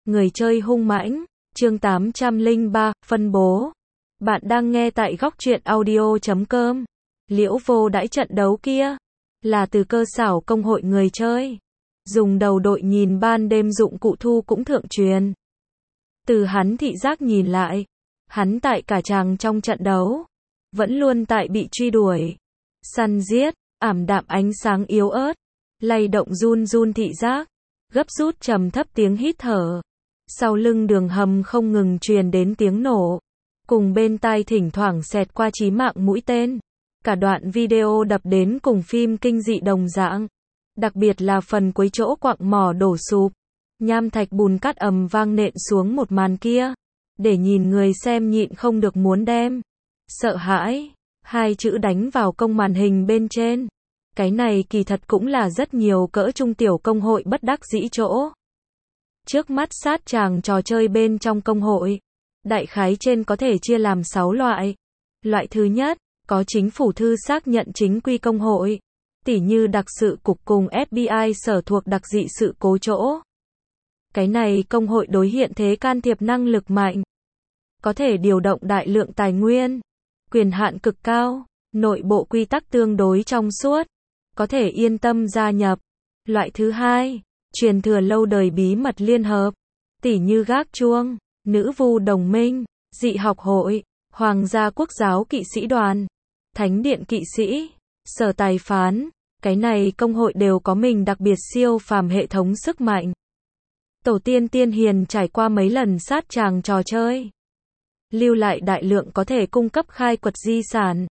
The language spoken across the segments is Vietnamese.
Người chơi hung mãnh, chương 803, phân bố. Bạn đang nghe tại góc truyện audio.com. Liễu Vô Đãi trận đấu kia là từ cơ xảo công hội người chơi. Dùng đầu đội nhìn ban đêm dụng cụ thu cũng thượng truyền. Từ hắn thị giác nhìn lại, hắn tại cả chàng trong trận đấu, vẫn luôn tại bị truy đuổi, săn giết, ảm đạm ánh sáng yếu ớt, lay động run run thị giác, gấp rút trầm thấp tiếng hít thở. Sau lưng đường hầm không ngừng truyền đến tiếng nổ, cùng bên tai thỉnh thoảng xẹt qua chí mạng mũi tên. Cả đoạn video đập đến cùng phim kinh dị đồng dạng. Đặc biệt là phần cuối chỗ quặng mỏ đổ sụp, nham thạch bùn cát ầm vang nện xuống một màn kia, để nhìn người xem nhịn không được muốn đem sợ hãi hai chữ đánh vào công màn hình bên trên. Cái này kỳ thật cũng là rất nhiều cỡ trung tiểu công hội bất đắc dĩ chỗ. Trước mắt sát tràng trò chơi bên trong công hội, đại khái trên có thể chia làm 6 loại. Loại thứ nhất, có chính phủ thư xác nhận chính quy công hội, tỉ như đặc sự cục cùng FBI sở thuộc đặc dị sự cố chỗ. Cái này công hội đối hiện thế can thiệp năng lực mạnh, có thể điều động đại lượng tài nguyên, quyền hạn cực cao, nội bộ quy tắc tương đối trong suốt, có thể yên tâm gia nhập. Loại thứ hai, truyền thừa lâu đời bí mật liên hợp, tỉ như gác chuông, nữ vu đồng minh, dị học hội, hoàng gia quốc giáo kỵ sĩ đoàn, thánh điện kỵ sĩ, sở tài phán. Cái này công hội đều có mình đặc biệt siêu phàm hệ thống sức mạnh. Tổ tiên tiên hiền trải qua mấy lần sát tràng trò chơi, lưu lại đại lượng có thể cung cấp khai quật di sản.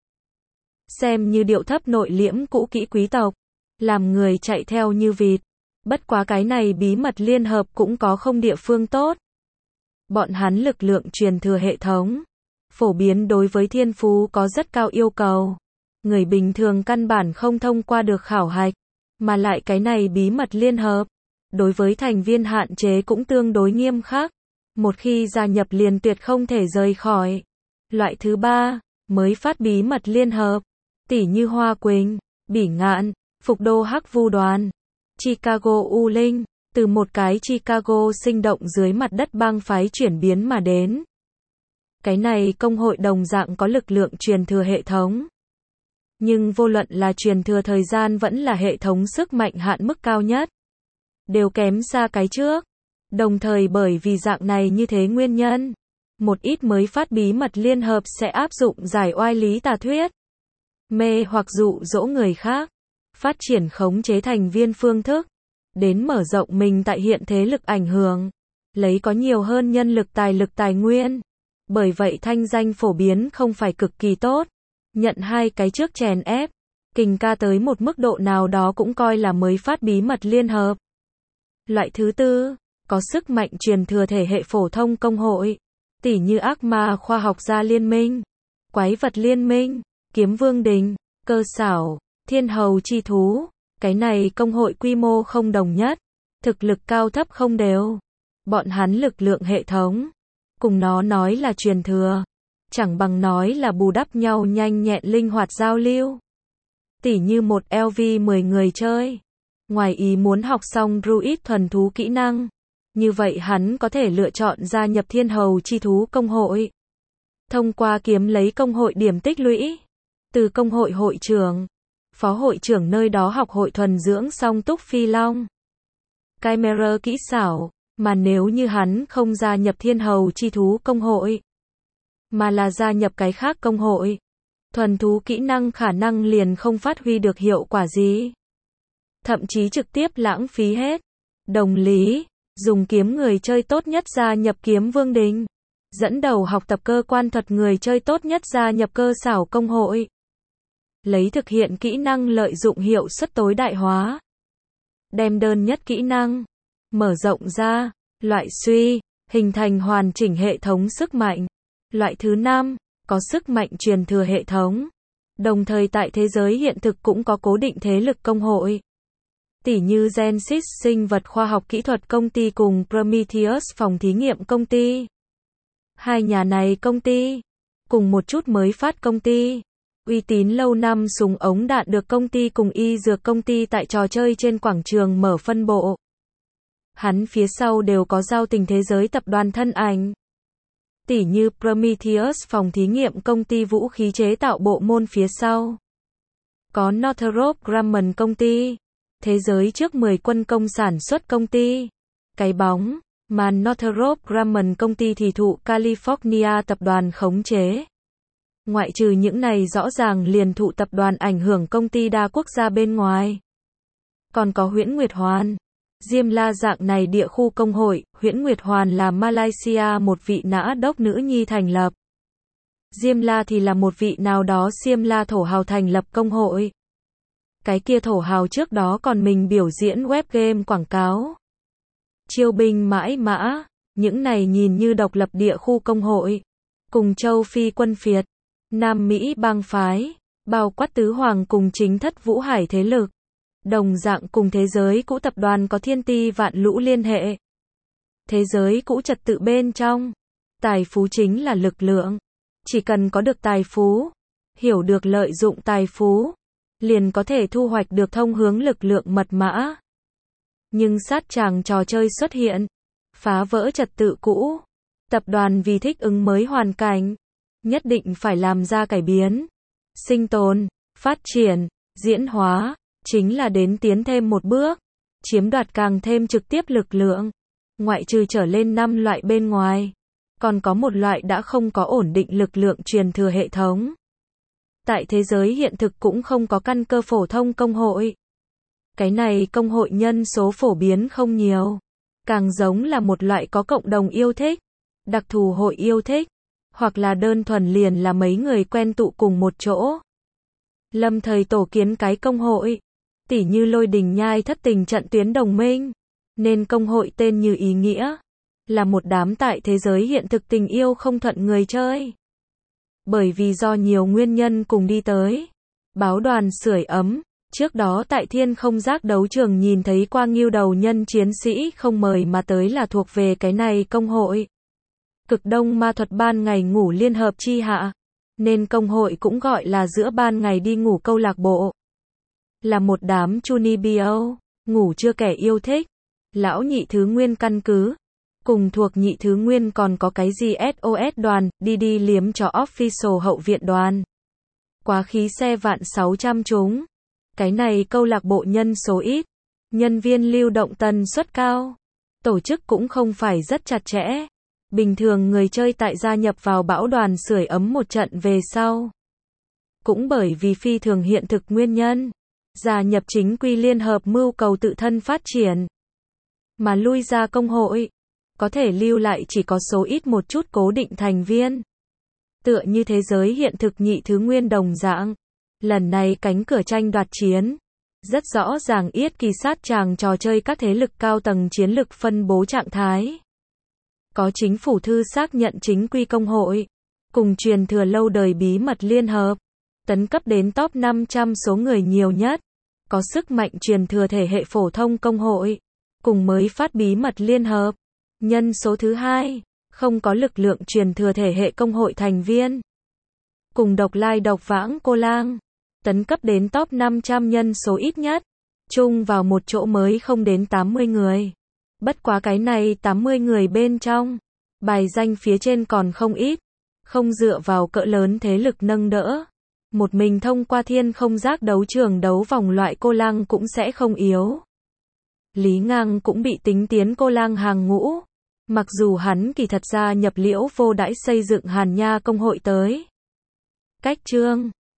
Xem như điệu thấp nội liễm cũ kỹ quý tộc, làm người chạy theo như vịt. Bất quá cái này bí mật liên hợp cũng có không địa phương tốt. Bọn hắn lực lượng truyền thừa hệ thống, phổ biến đối với thiên phú có rất cao yêu cầu. Người bình thường căn bản không thông qua được khảo hạch, mà lại cái này bí mật liên hợp, đối với thành viên hạn chế cũng tương đối nghiêm khắc. Một khi gia nhập liền tuyệt không thể rời khỏi. Loại thứ ba, mới phát bí mật liên hợp, tỉ như Hoa Quỳnh, Bỉ Ngạn, Phục Đô Hắc Vu đoàn, Chicago U Linh, từ một cái Chicago sinh động dưới mặt đất bang phái chuyển biến mà đến. Cái này công hội đồng dạng có lực lượng truyền thừa hệ thống. Nhưng vô luận là truyền thừa thời gian vẫn là hệ thống sức mạnh hạn mức cao nhất, đều kém xa cái trước. Đồng thời bởi vì dạng này như thế nguyên nhân, một ít mới phát bí mật liên hợp sẽ áp dụng giải oai lý tà thuyết, mê hoặc dụ dỗ người khác, phát triển khống chế thành viên phương thức, đến mở rộng mình tại hiện thế lực ảnh hưởng, lấy có nhiều hơn nhân lực tài nguyên. Bởi vậy thanh danh phổ biến không phải cực kỳ tốt. Nhận hai cái trước chèn ép, kình ca tới một mức độ nào đó cũng coi là mới phát bí mật liên hợp. Loại thứ tư, có sức mạnh truyền thừa thể hệ phổ thông công hội, tỉ như ác ma khoa học gia liên minh, quái vật liên minh, kiếm vương đình, cơ xảo, thiên hầu chi thú. Cái này công hội quy mô không đồng nhất, thực lực cao thấp không đều. Bọn hắn lực lượng hệ thống, cùng nó nói là truyền thừa, chẳng bằng nói là bù đắp nhau nhanh nhẹn linh hoạt giao lưu. Tỉ như một LV10 người chơi, ngoài ý muốn học xong druid thuần thú kỹ năng, như vậy hắn có thể lựa chọn gia nhập thiên hầu chi thú công hội. Thông qua kiếm lấy công hội điểm tích lũy, từ công hội hội trưởng, phó hội trưởng nơi đó học hội thuần dưỡng song túc phi long, chimera kỹ xảo. Mà nếu như hắn không gia nhập thiên hầu chi thú công hội, mà là gia nhập cái khác công hội, thuần thú kỹ năng khả năng liền không phát huy được hiệu quả gì, thậm chí trực tiếp lãng phí hết. Đồng lý, dùng kiếm người chơi tốt nhất gia nhập kiếm vương đình, dẫn đầu học tập cơ quan thuật người chơi tốt nhất gia nhập cơ xảo công hội, lấy thực hiện kỹ năng lợi dụng hiệu suất tối đại hóa, đem đơn nhất kỹ năng mở rộng ra, loại suy, hình thành hoàn chỉnh hệ thống sức mạnh. Loại thứ năm, có sức mạnh truyền thừa hệ thống, đồng thời tại thế giới hiện thực cũng có cố định thế lực công hội, tỉ như Genesis sinh vật khoa học kỹ thuật công ty cùng Prometheus phòng thí nghiệm công ty. Hai nhà này công ty, cùng một chút mới phát công ty, uy tín lâu năm súng ống đạn được công ty cùng y dược công ty tại trò chơi trên quảng trường mở phân bộ. Hắn phía sau đều có giao tình thế giới tập đoàn thân ảnh. Tỉ như Prometheus phòng thí nghiệm công ty vũ khí chế tạo bộ môn phía sau. Có Northrop Grumman công ty. Thế giới trước 10 quân công sản xuất công ty. Cái bóng mà Northrop Grumman công ty thì thụ California tập đoàn khống chế. Ngoại trừ những này rõ ràng liền thụ tập đoàn ảnh hưởng công ty đa quốc gia bên ngoài. Còn có Huyễn Nguyệt Hoàn. Diêm La dạng này địa khu công hội, Huyễn Nguyệt Hoàn là Malaysia một vị nã đốc nữ nhi thành lập. Diêm La thì là một vị nào đó Xiêm La thổ hào thành lập công hội. Cái kia thổ hào trước đó còn mình biểu diễn web game quảng cáo. Chiêu binh mãi mã, những này nhìn như độc lập địa khu công hội. Cùng châu Phi quân phiệt, Nam Mỹ bang phái, bao quát tứ hoàng cùng chính thất Vũ Hải thế lực. Đồng dạng cùng thế giới cũ tập đoàn có thiên ti vạn lũ liên hệ. Thế giới cũ trật tự bên trong, tài phú chính là lực lượng. Chỉ cần có được tài phú, hiểu được lợi dụng tài phú, liền có thể thu hoạch được thông hướng lực lượng mật mã. Nhưng sát tràng trò chơi xuất hiện, phá vỡ trật tự cũ. Tập đoàn vì thích ứng mới hoàn cảnh, nhất định phải làm ra cải biến, sinh tồn, phát triển, diễn hóa, chính là đến tiến thêm một bước, chiếm đoạt càng thêm trực tiếp lực lượng. Ngoại trừ trở lên 5 loại bên ngoài, còn có một loại đã không có ổn định lực lượng truyền thừa hệ thống. Tại thế giới hiện thực cũng không có căn cơ phổ thông công hội. Cái này công hội nhân số phổ biến không nhiều, càng giống là một loại có cộng đồng yêu thích, đặc thù hội yêu thích, hoặc là đơn thuần liền là mấy người quen tụ cùng một chỗ. Lâm thời tổ kiến cái công hội, tỉ như Lôi Đình Nhai Thất Tình trận tuyến đồng minh, nên công hội tên như ý nghĩa, là một đám tại thế giới hiện thực tình yêu không thuận người chơi. Bởi vì do nhiều nguyên nhân cùng đi tới. Báo đoàn sưởi ấm, trước đó tại Thiên Không Giác đấu trường nhìn thấy qua Ngưu Đầu Nhân chiến sĩ không mời mà tới là thuộc về cái này công hội. Cực Đông ma thuật ban ngày ngủ liên hợp chi hạ, nên công hội cũng gọi là giữa ban ngày đi ngủ câu lạc bộ. Là một đám Chunibyo, ngủ chưa kẻ yêu thích. Lão nhị thứ nguyên căn cứ. Cùng thuộc nhị thứ nguyên còn có cái gì SOS đoàn, đi liếm cho official hậu viện đoàn. Quá khí xe vạn 600 chúng. Cái này câu lạc bộ nhân số ít. Nhân viên lưu động tần suất cao. Tổ chức cũng không phải rất chặt chẽ. Bình thường người chơi tại gia nhập vào bão đoàn sưởi ấm một trận về sau. Cũng bởi vì phi thường hiện thực nguyên nhân. Gia nhập chính quy liên hợp mưu cầu tự thân phát triển. Mà lui ra công hội. Có thể lưu lại chỉ có số ít một chút cố định thành viên. Tựa như thế giới hiện thực nhị thứ nguyên đồng dạng. Lần này cánh cửa tranh đoạt chiến. Rất rõ ràng yết kỳ sát tràng trò chơi các thế lực cao tầng chiến lực phân bố trạng thái. Có chính phủ thư xác nhận chính quy công hội. Cùng truyền thừa lâu đời bí mật liên hợp. Tấn cấp đến top 500 số người nhiều nhất. Có sức mạnh truyền thừa thể hệ phổ thông công hội. Cùng mới phát bí mật liên hợp. Nhân số thứ hai, không có lực lượng truyền thừa thể hệ công hội thành viên. Cùng độc lai độc vãng cô lang. Tấn cấp đến top 500 nhân số ít nhất. Chung vào một chỗ mới không đến 80 người. Bất quá cái này 80 người bên trong. Bài danh phía trên còn không ít. Không dựa vào cỡ lớn thế lực nâng đỡ. Một mình thông qua Thiên Không Giác đấu trường đấu vòng loại cô lang cũng sẽ không yếu. Lý Ngang cũng bị tính tiến cô lang hàng ngũ. Mặc dù hắn kỳ thật ra nhập Liễu Vô Đãi xây dựng Hàn Nha công hội tới. Cách chương